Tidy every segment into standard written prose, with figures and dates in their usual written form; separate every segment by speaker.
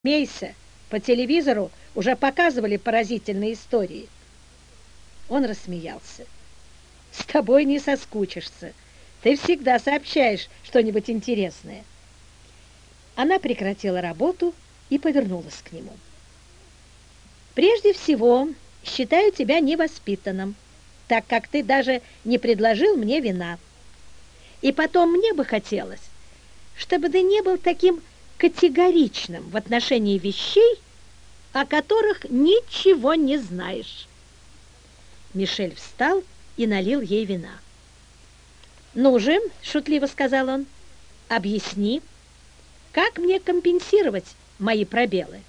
Speaker 1: Смейся, по телевизору уже показывали поразительные истории. Он рассмеялся. С тобой не соскучишься. Ты всегда сообщаешь что-нибудь интересное. Она прекратила работу и повернулась к нему. Прежде всего, считаю тебя невоспитанным, так как ты даже не предложил мне вина. И потом мне бы хотелось, чтобы ты не был таким категоричным в отношении вещей, о которых ничего не знаешь. Мишель встал и налил ей вина. «Ну же», — шутливо сказал он, — «объясни, как мне компенсировать мои пробелы?»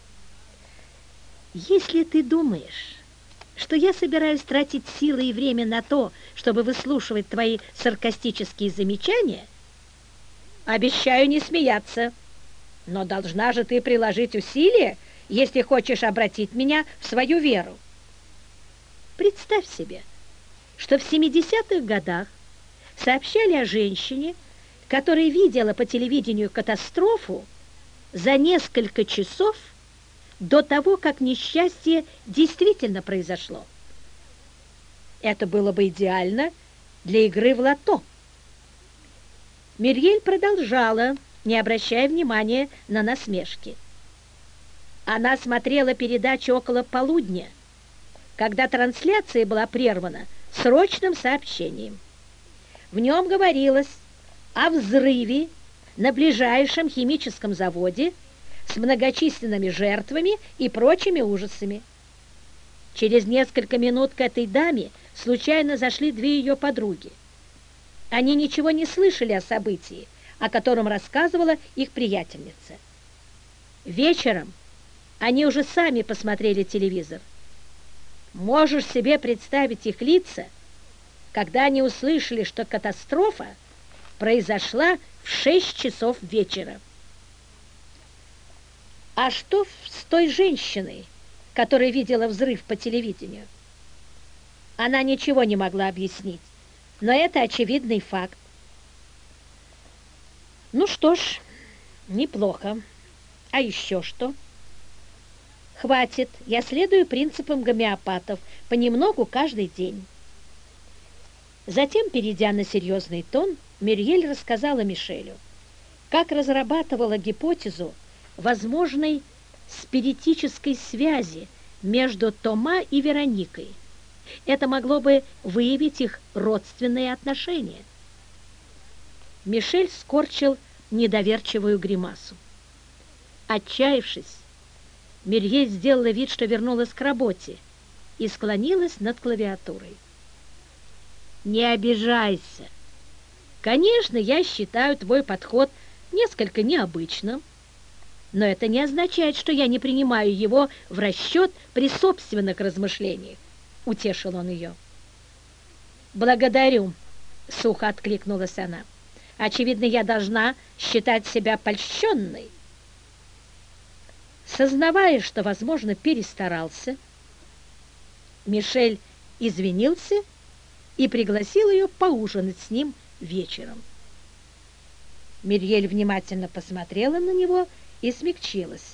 Speaker 1: «Если ты думаешь, что я собираюсь тратить силы и время на то, чтобы выслушивать твои саркастические замечания, обещаю не смеяться, но должна же ты приложить усилия, если хочешь обратить меня в свою веру. Представь себе, что в 70-х годах сообщали о женщине, которая видела по телевидению катастрофу за несколько часов до того, как несчастье действительно произошло. Это было бы идеально для игры в лото. Мюриель продолжала, не обращая внимания на насмешки. Она смотрела передачу около полудня, когда трансляция была прервана срочным сообщением. В нем говорилось о взрыве на ближайшем химическом заводе с многочисленными жертвами и прочими ужасами. Через несколько минут к этой даме случайно зашли две ее подруги. Они ничего не слышали о событии, о котором рассказывала их приятельница. Вечером они уже сами посмотрели телевизор. Можешь себе представить их лица, когда они услышали, что катастрофа произошла в 6 часов вечера. А что с той женщиной, которая видела взрыв по телевидению? Она ничего не могла объяснить, но это очевидный факт. Ну что ж, неплохо. А еще что? Хватит, я следую принципам гомеопатов, понемногу каждый день. Затем, перейдя на серьезный тон, Мюриель рассказала Мишелю, как разрабатывала гипотезу возможной спиритической связи между Тома и Вероникой. Это могло бы выявить их родственные отношения. Мишель скорчил недоверчивую гримасу. Отчаявшись, Мюриель сделала вид, что вернулась к работе, и склонилась над клавиатурой. «Не обижайся. Конечно, я считаю твой подход несколько необычным, но это не означает, что я не принимаю его в расчет при собственных размышлениях», — утешил он ее. «Благодарю», — сухо откликнулась она. «Очевидно, я должна считать себя польщенной». Сознавая, что, возможно, перестарался, Мишель извинился и пригласил ее поужинать с ним вечером. Мюриель внимательно посмотрела на него и смягчилась.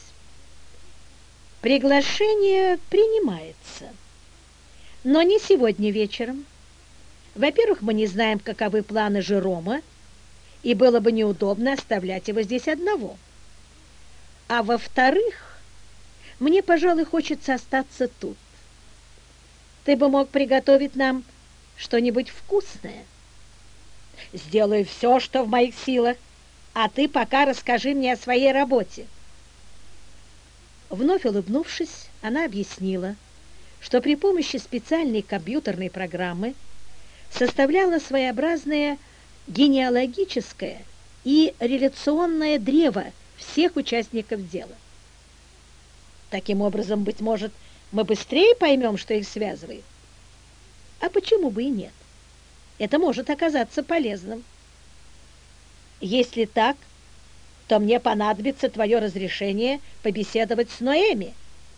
Speaker 1: «Приглашение принимается, но не сегодня вечером. Во-первых, мы не знаем, каковы планы Жерома, и было бы неудобно оставлять его здесь одного. А во-вторых, мне, пожалуй, хочется остаться тут. Ты бы мог приготовить нам что-нибудь вкусное. Сделаю все, что в моих силах, а ты пока расскажи мне о своей работе». Вновь улыбнувшись, она объяснила, что при помощи специальной компьютерной программы составляла своеобразное генеалогическое и реляционное древо всех участников дела. Таким образом, быть может, мы быстрее поймем, что их связывает. А почему бы и нет? Это может оказаться полезным. Если так, то мне понадобится твое разрешение побеседовать с Ноэми.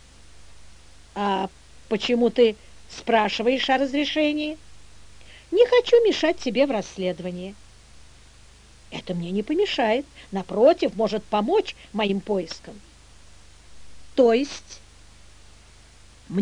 Speaker 1: А почему ты спрашиваешь о разрешении? Не хочу мешать тебе в расследовании. Это мне не помешает, напротив, может помочь моим поискам. То есть